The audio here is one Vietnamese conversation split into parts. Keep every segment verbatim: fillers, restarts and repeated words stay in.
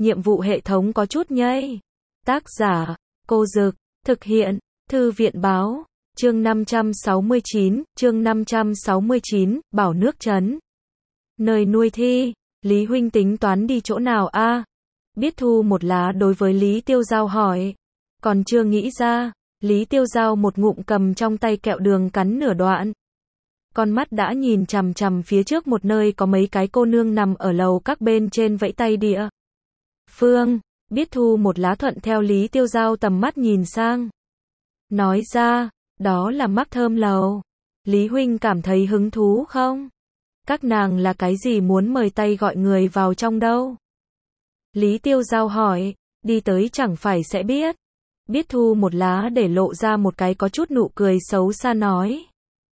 nhiệm vụ hệ thống có chút nhây. Tác giả, Cô Dực, thực hiện, Thư viện báo, chương năm trăm sáu mươi chín, chương năm trăm sáu mươi chín, Bảo Nước Trấn. Nơi nuôi thi, Lý huynh tính toán đi chỗ nào a? Biết thu một lá đối với Lý Tiêu Giao hỏi. Còn chưa nghĩ ra, Lý Tiêu Giao một ngụm cầm trong tay kẹo đường cắn nửa đoạn. Con mắt đã nhìn chằm chằm phía trước một nơi có mấy cái cô nương nằm ở lầu các bên trên vẫy tay địa phương. Biết thu một lá thuận theo Lý Tiêu Giao tầm mắt nhìn sang. Nói ra, đó là mắc thơm lầu. Lý huynh cảm thấy hứng thú không? Các nàng là cái gì muốn mời tay gọi người vào trong đâu? Lý Tiêu Giao hỏi, đi tới chẳng phải sẽ biết. Biết thu một lá để lộ ra một cái có chút nụ cười xấu xa nói.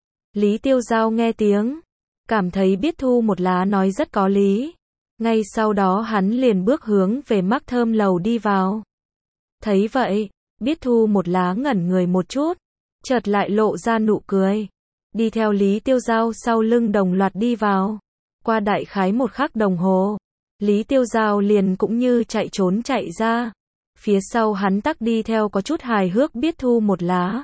Lý Tiêu Giao nghe tiếng, cảm thấy biết thu một lá nói rất có lý. Ngay sau đó hắn liền bước hướng về mắc thơm lầu đi vào. Thấy vậy, biết thu một lá ngẩn người một chút, chợt lại lộ ra nụ cười. Đi theo Lý Tiêu Giao sau lưng đồng loạt đi vào. Qua đại khái một khắc đồng hồ, Lý Tiêu Giao liền cũng như chạy trốn chạy ra. Phía sau hắn tắc đi theo có chút hài hước biết thu một lá.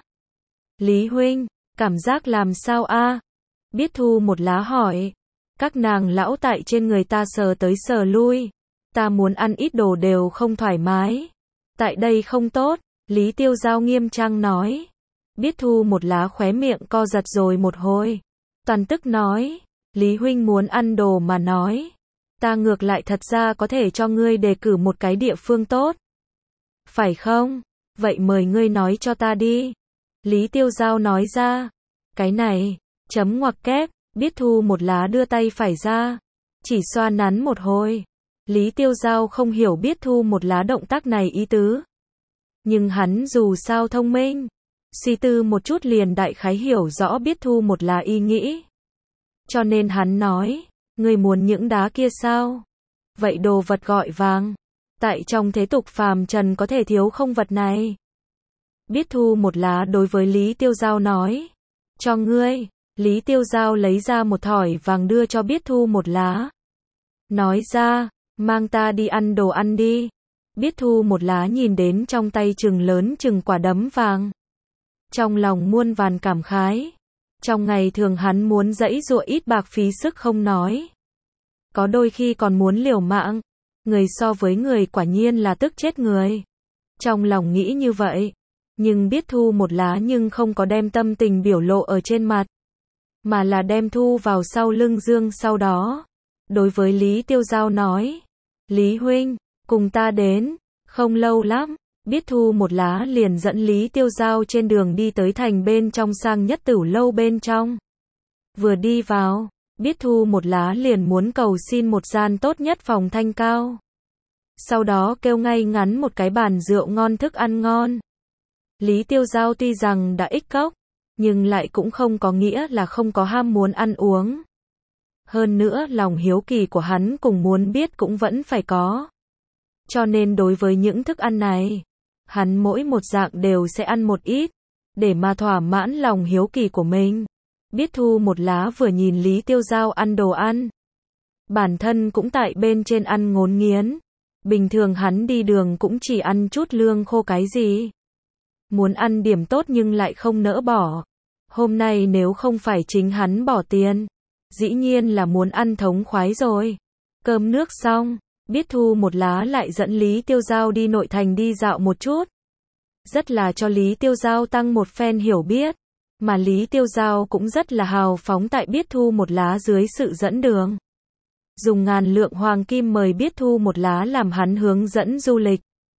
Lý huynh, cảm giác làm sao a? Biết thu một lá hỏi. Các nàng lão tại trên người ta sờ tới sờ lui. Ta muốn ăn ít đồ đều không thoải mái. Tại đây không tốt, Lý Tiêu Giao nghiêm trang nói. Biết thu một lá khóe miệng co giật rồi một hồi. Toàn tức nói, Lý huynh muốn ăn đồ mà nói. Ta ngược lại thật ra có thể cho ngươi đề cử một cái địa phương tốt. Phải không? Vậy mời ngươi nói cho ta đi. Lý Tiêu Giao nói ra. Cái này, chấm ngoặc kép, biết thu một lá đưa tay phải ra. Chỉ xoa nắn một hồi. Lý Tiêu Giao không hiểu biết thu một lá động tác này ý tứ. Nhưng hắn dù sao thông minh. Suy tư một chút liền đại khái hiểu rõ biết thu một lá ý nghĩ. Cho nên hắn nói, ngươi muốn những đá kia sao? Vậy đồ vật gọi vàng. Tại trong thế tục phàm trần có thể thiếu không vật này. Biết thu một lá đối với Lý Tiêu Giao nói. Cho ngươi. Lý Tiêu Giao lấy ra một thỏi vàng đưa cho biết thu một lá. Nói ra, mang ta đi ăn đồ ăn đi. Biết thu một lá nhìn đến trong tay chừng lớn chừng quả đấm vàng. Trong lòng muôn vàn cảm khái. Trong ngày thường hắn muốn dãy dụa ít bạc phí sức không nói. Có đôi khi còn muốn liều mạng. Người so với người quả nhiên là tức chết người. Trong lòng nghĩ như vậy. Nhưng biết thu một lá nhưng không có đem tâm tình biểu lộ ở trên mặt. Mà là đem thu vào sau lưng dương sau đó. Đối với Lý Tiêu Giao nói. Lý huynh, cùng ta đến. Không lâu lắm. Biết thu một lá liền dẫn Lý Tiêu Giao trên đường đi tới thành bên trong sang nhất tửu lâu bên trong. Vừa đi vào, biết thu một lá liền muốn cầu xin một gian tốt nhất phòng thanh cao. Sau đó kêu ngay ngắn một cái bàn rượu ngon thức ăn ngon. Lý Tiêu Giao tuy rằng đã ích cốc, nhưng lại cũng không có nghĩa là không có ham muốn ăn uống. Hơn nữa lòng hiếu kỳ của hắn cùng muốn biết cũng vẫn phải có. Cho nên đối với những thức ăn này, hắn mỗi một dạng đều sẽ ăn một ít, để mà thỏa mãn lòng hiếu kỳ của mình. Biết thu một lá vừa nhìn Lý Tiêu Giao ăn đồ ăn. Bản thân cũng tại bên trên ăn ngốn nghiến. Bình thường hắn đi đường cũng chỉ ăn chút lương khô cái gì. Muốn ăn điểm tốt nhưng lại không nỡ bỏ. Hôm nay nếu không phải chính hắn bỏ tiền, dĩ nhiên là muốn ăn thống khoái rồi. Cơm nước xong, biết thu một lá lại dẫn Lý Tiêu Giao đi nội thành đi dạo một chút. Rất là cho Lý Tiêu Giao tăng một phen hiểu biết. Mà Lý Tiêu Giao cũng rất là hào phóng tại biết thu một lá dưới sự dẫn đường. Dùng ngàn lượng hoàng kim mời biết thu một lá làm hắn hướng dẫn du lịch.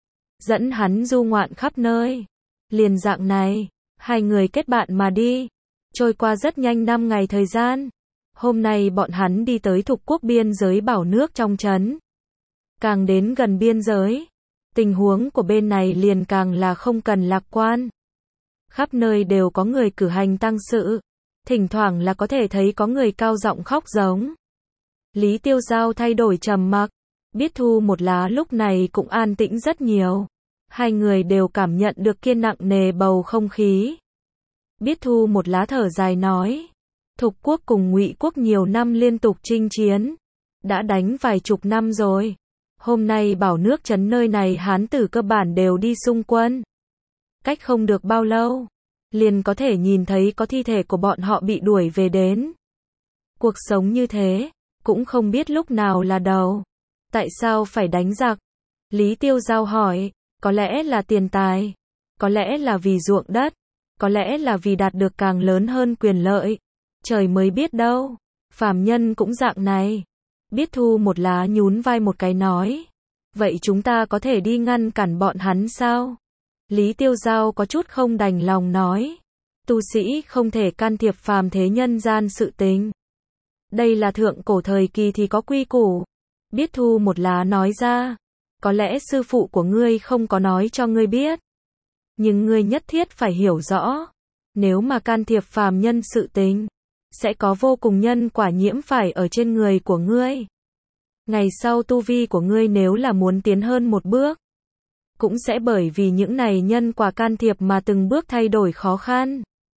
Dẫn hắn du ngoạn khắp nơi. Liền dạng này, hai người kết bạn mà đi. Trôi qua rất nhanh năm ngày thời gian. Hôm nay bọn hắn đi tới Thục Quốc biên giới Bảo Nước trong trấn. Càng đến gần biên giới, tình huống của bên này liền càng là không cần lạc quan. Khắp nơi đều có người cử hành tang sự. Thỉnh thoảng là có thể thấy có người cao giọng khóc giống. Lý Tiêu Giao thay đổi trầm mặc. Biết thu một lá lúc này cũng an tĩnh rất nhiều. Hai người đều cảm nhận được kia nặng nề bầu không khí. Biết thu một lá thở dài nói. Thục Quốc cùng Ngụy Quốc nhiều năm liên tục chinh chiến. Đã đánh vài chục năm rồi. Hôm nay bảo nước trấn nơi này Hán tử cơ bản đều đi xung quân. Cách không được bao lâu, liền có thể nhìn thấy có thi thể của bọn họ bị đuổi về đến. Cuộc sống như thế, cũng không biết lúc nào là đầu. Tại sao phải đánh giặc? Lý Tiêu Giao hỏi, có lẽ là tiền tài, có lẽ là vì ruộng đất, có lẽ là vì đạt được càng lớn hơn quyền lợi. Trời mới biết đâu, phàm nhân cũng dạng này. Biết Thu một lá nhún vai một cái nói, vậy chúng ta có thể đi ngăn cản bọn hắn sao? Lý Tiêu Giao có chút không đành lòng nói, tu sĩ không thể can thiệp phàm thế nhân gian sự tình. Đây là thượng cổ thời kỳ thì có quy củ. Biết Thu một lá nói ra, có lẽ sư phụ của ngươi không có nói cho ngươi biết. Nhưng ngươi nhất thiết phải hiểu rõ, nếu mà can thiệp phàm nhân sự tình, sẽ có vô cùng nhân quả nhiễm phải ở trên người của ngươi. Ngày sau tu vi của ngươi nếu là muốn tiến hơn một bước, cũng sẽ bởi vì những này nhân quả can thiệp mà từng bước thay đổi khó khăn.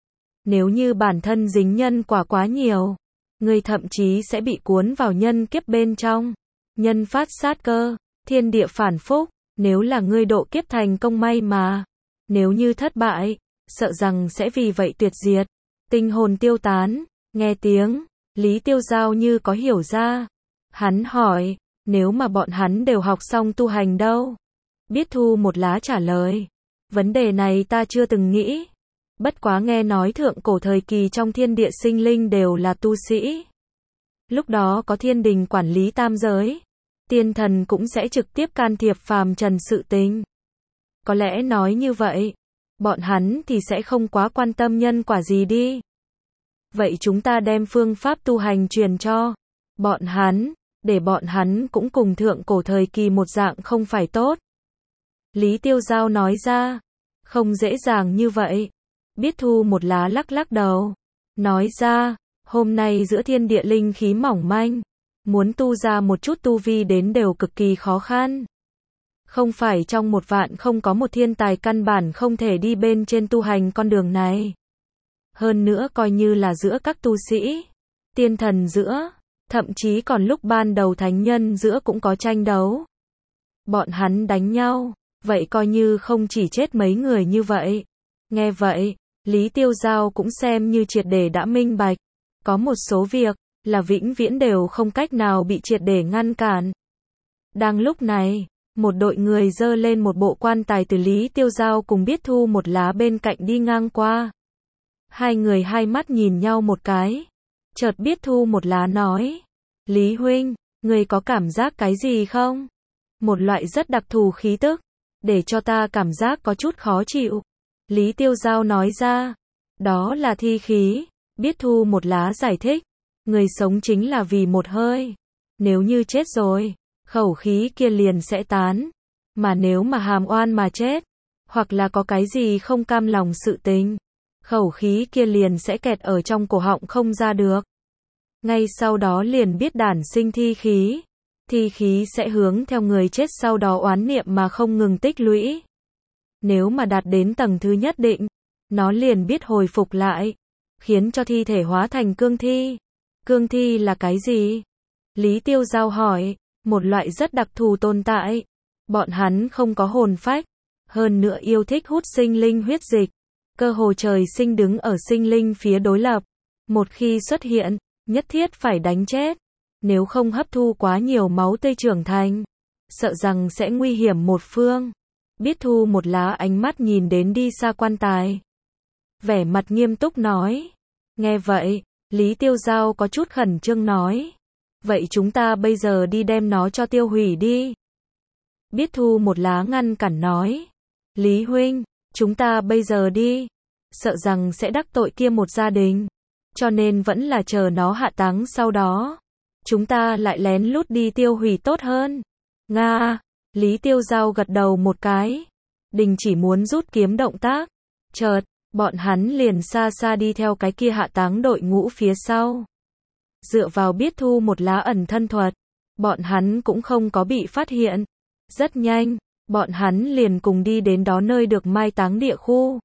Nếu như bản thân dính nhân quả quá nhiều, ngươi thậm chí sẽ bị cuốn vào nhân kiếp bên trong. Nhân phát sát cơ, thiên địa phản phúc, nếu là ngươi độ kiếp thành công may mà. Nếu như thất bại, sợ rằng sẽ vì vậy tuyệt diệt, tinh hồn tiêu tán. Nghe tiếng, Lý Tiêu Giao như có hiểu ra. Hắn hỏi, nếu mà bọn hắn đều học xong tu hành đâu? Biết Thu một lá trả lời, vấn đề này ta chưa từng nghĩ. Bất quá nghe nói thượng cổ thời kỳ trong thiên địa sinh linh đều là tu sĩ. Lúc đó có thiên đình quản lý tam giới, tiên thần cũng sẽ trực tiếp can thiệp phàm trần sự tình. Có lẽ nói như vậy, bọn hắn thì sẽ không quá quan tâm nhân quả gì đi. Vậy chúng ta đem phương pháp tu hành truyền cho bọn hắn, để bọn hắn cũng cùng thượng cổ thời kỳ một dạng không phải tốt. Lý Tiêu Giao nói ra, không dễ dàng như vậy. Biết Thu một lá lắc lắc đầu, nói ra, hôm nay giữa thiên địa linh khí mỏng manh, muốn tu ra một chút tu vi đến đều cực kỳ khó khăn. Không phải trong một vạn không có một thiên tài căn bản không thể đi bên trên tu hành con đường này. Hơn nữa coi như là giữa các tu sĩ, tiên thần giữa, thậm chí còn lúc ban đầu thánh nhân giữa cũng có tranh đấu. Bọn hắn đánh nhau, vậy coi như không chỉ chết mấy người như vậy. Nghe vậy, Lý Tiêu Giao cũng xem như triệt để đã minh bạch. Có một số việc, là vĩnh viễn đều không cách nào bị triệt để ngăn cản. Đang lúc này, một đội người dơ lên một bộ quan tài từ Lý Tiêu Giao cùng Biết Thu một lá bên cạnh đi ngang qua. Hai người hai mắt nhìn nhau một cái. Chợt Biết Thu một lá nói, Lý huynh, người có cảm giác cái gì không? Một loại rất đặc thù khí tức, để cho ta cảm giác có chút khó chịu. Lý Tiêu Giao nói ra, đó là thi khí. Biết Thu một lá giải thích, người sống chính là vì một hơi. Nếu như chết rồi, khẩu khí kia liền sẽ tán. Mà nếu mà hàm oan mà chết, hoặc là có cái gì không cam lòng sự tình, khẩu khí kia liền sẽ kẹt ở trong cổ họng không ra được. Ngay sau đó liền biết đản sinh thi khí. Thi khí sẽ hướng theo người chết sau đó oán niệm mà không ngừng tích lũy. Nếu mà đạt đến tầng thứ nhất định, nó liền biết hồi phục lại, khiến cho thi thể hóa thành cương thi. Cương thi là cái gì? Lý Tiêu Giao hỏi, một loại rất đặc thù tồn tại. Bọn hắn không có hồn phách, hơn nữa yêu thích hút sinh linh huyết dịch. Cơ hồ trời sinh đứng ở sinh linh phía đối lập. Một khi xuất hiện, nhất thiết phải đánh chết. Nếu không hấp thu quá nhiều máu tươi trưởng thành, sợ rằng sẽ nguy hiểm một phương. Biết Thu một lá ánh mắt nhìn đến đi xa quan tài, vẻ mặt nghiêm túc nói. Nghe vậy, Lý Tiêu Giao có chút khẩn trương nói, vậy chúng ta bây giờ đi đem nó cho tiêu hủy đi. Biết Thu một lá ngăn cản nói, Lý huynh, chúng ta bây giờ đi, sợ rằng sẽ đắc tội kia một gia đình, cho nên vẫn là chờ nó hạ táng sau đó, chúng ta lại lén lút đi tiêu hủy tốt hơn. Nga, Lý Tiêu Giao gật đầu một cái, đình chỉ muốn rút kiếm động tác, chợt, bọn hắn liền xa xa đi theo cái kia hạ táng đội ngũ phía sau. Dựa vào Biết Thu một lá ẩn thân thuật, bọn hắn cũng không có bị phát hiện. Rất nhanh, bọn hắn liền cùng đi đến đó nơi được mai táng địa khu.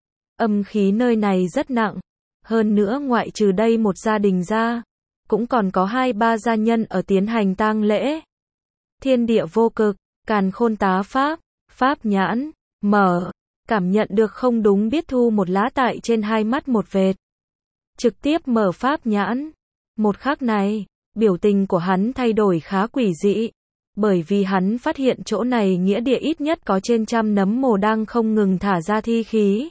Âm khí nơi này rất nặng, hơn nữa ngoại trừ đây một gia đình ra, cũng còn có hai ba gia nhân ở tiến hành tang lễ. thiên địa vô cực, càn khôn tá pháp, pháp nhãn, mở, cảm nhận được không đúng biết thu một lá tại trên hai mắt một vệt. Trực tiếp mở pháp nhãn. Một khắc này, biểu tình của hắn thay đổi khá quỷ dị. Bởi vì hắn phát hiện chỗ này nghĩa địa ít nhất có trên trăm nấm mồ đang không ngừng thả ra thi khí.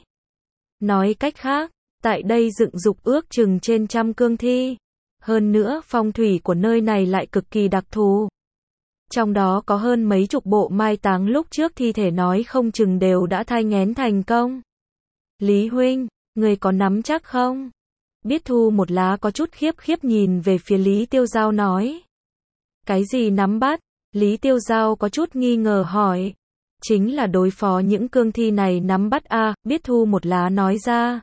Nói cách khác, tại đây dựng dục ước chừng trên trăm cương thi. Hơn nữa phong thủy của nơi này lại cực kỳ đặc thù. Trong đó có hơn mấy chục bộ mai táng lúc trước thi thể nói không chừng đều đã thai nghén thành công. Lý huynh, người có nắm chắc không? Biết thu một lá có chút khiếp khiếp nhìn về phía Lý Tiêu Giao nói. Cái gì nắm bắt? Lý Tiêu Giao có chút nghi ngờ hỏi. Chính là đối phó những cương thi này nắm bắt a, à, biết thu một lá nói ra.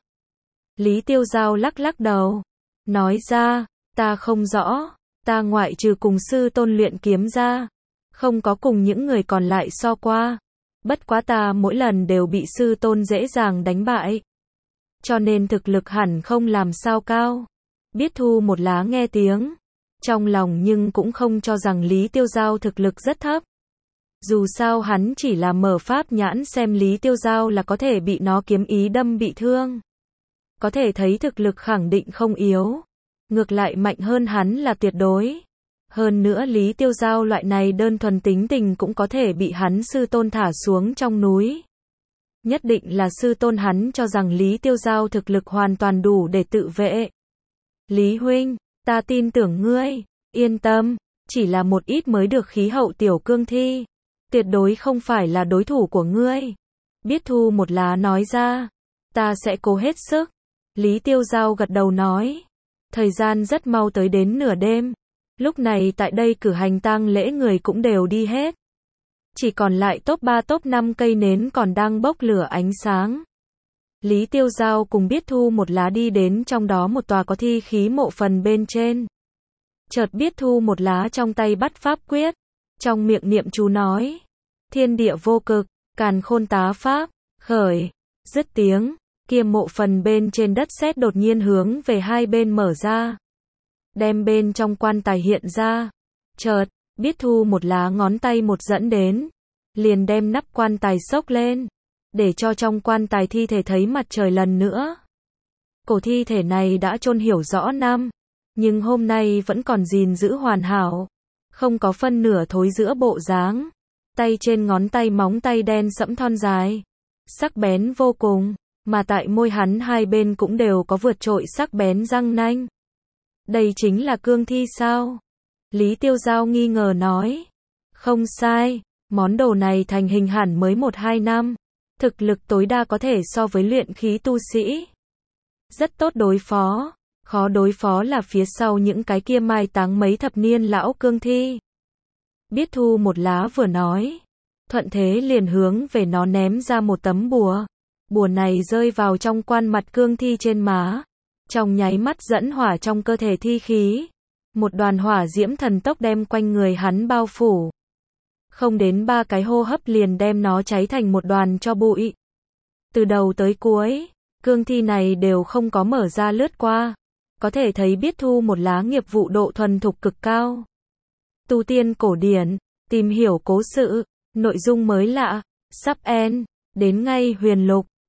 Lý Tiêu Giao lắc lắc đầu. Nói ra, ta không rõ, ta ngoại trừ cùng sư tôn luyện kiếm ra. Không có cùng những người còn lại so qua. Bất quá ta mỗi lần đều bị sư tôn dễ dàng đánh bại. Cho nên thực lực hẳn không làm sao cao. Biết thu một lá nghe tiếng. Trong lòng nhưng cũng không cho rằng Lý Tiêu Giao thực lực rất thấp. Dù sao hắn chỉ là mở pháp nhãn xem Lý Tiêu Giao là có thể bị nó kiếm ý đâm bị thương. Có thể thấy thực lực khẳng định không yếu. Ngược lại mạnh hơn hắn là tuyệt đối. Hơn nữa Lý Tiêu Giao loại này đơn thuần tính tình cũng có thể bị hắn sư tôn thả xuống trong núi. Nhất định là sư tôn hắn cho rằng Lý Tiêu Giao thực lực hoàn toàn đủ để tự vệ. Lý huynh, ta tin tưởng ngươi, yên tâm, chỉ là một ít mới được khí hậu tiểu cương thi. Tuyệt đối không phải là đối thủ của ngươi. Biết thu một lá nói ra, ta sẽ cố hết sức. Lý Tiêu Giao gật đầu nói. Thời gian rất mau tới đến nửa đêm. Lúc này tại đây cử hành tang lễ người cũng đều đi hết. Chỉ còn lại top ba top năm cây nến còn đang bốc lửa ánh sáng. Lý Tiêu Giao cùng biết thu một lá đi đến trong đó một tòa có thi khí mộ phần bên trên. Chợt biết thu một lá trong tay bắt pháp quyết. Trong miệng niệm chú nói. Thiên địa vô cực, càn khôn tá pháp, khởi. Dứt tiếng, kia mộ phần bên trên đất sét đột nhiên hướng về hai bên mở ra. Đem bên trong quan tài hiện ra. Chợt, biết thu một lá ngón tay một dẫn đến. Liền đem nắp quan tài xốc lên. Để cho trong quan tài thi thể thấy mặt trời lần nữa. Cổ thi thể này đã chôn hiểu rõ năm. Nhưng hôm nay vẫn còn gìn giữ hoàn hảo. Không có phân nửa thối giữa bộ dáng. Tay trên ngón tay móng tay đen sẫm thon dài. Sắc bén vô cùng. Mà tại môi hắn hai bên cũng đều có vượt trội sắc bén răng nanh. Đây chính là cương thi sao? Lý Tiêu Giao nghi ngờ nói. Không sai, món đồ này thành hình hẳn mới một hai năm. Thực lực tối đa có thể so với luyện khí tu sĩ. Rất tốt đối phó. Khó đối phó là phía sau những cái kia mai táng mấy thập niên lão cương thi. Biết thu một lá vừa nói. Thuận thế liền hướng về nó ném ra một tấm bùa. Bùa này rơi vào trong quan mặt cương thi trên má. Trong nháy mắt dẫn hỏa trong cơ thể thi khí. Một đoàn hỏa diễm thần tốc đem quanh người hắn bao phủ. Không đến ba cái hô hấp liền đem nó cháy thành một đoàn cho bụi. Từ đầu tới cuối, cương thi này đều không có mở ra lướt qua. Có thể thấy biết thu một lá nghiệp vụ độ thuần thục cực cao. Tu tiên cổ điển, tìm hiểu cố sự, nội dung mới lạ, sắp end, đến ngay huyền lục.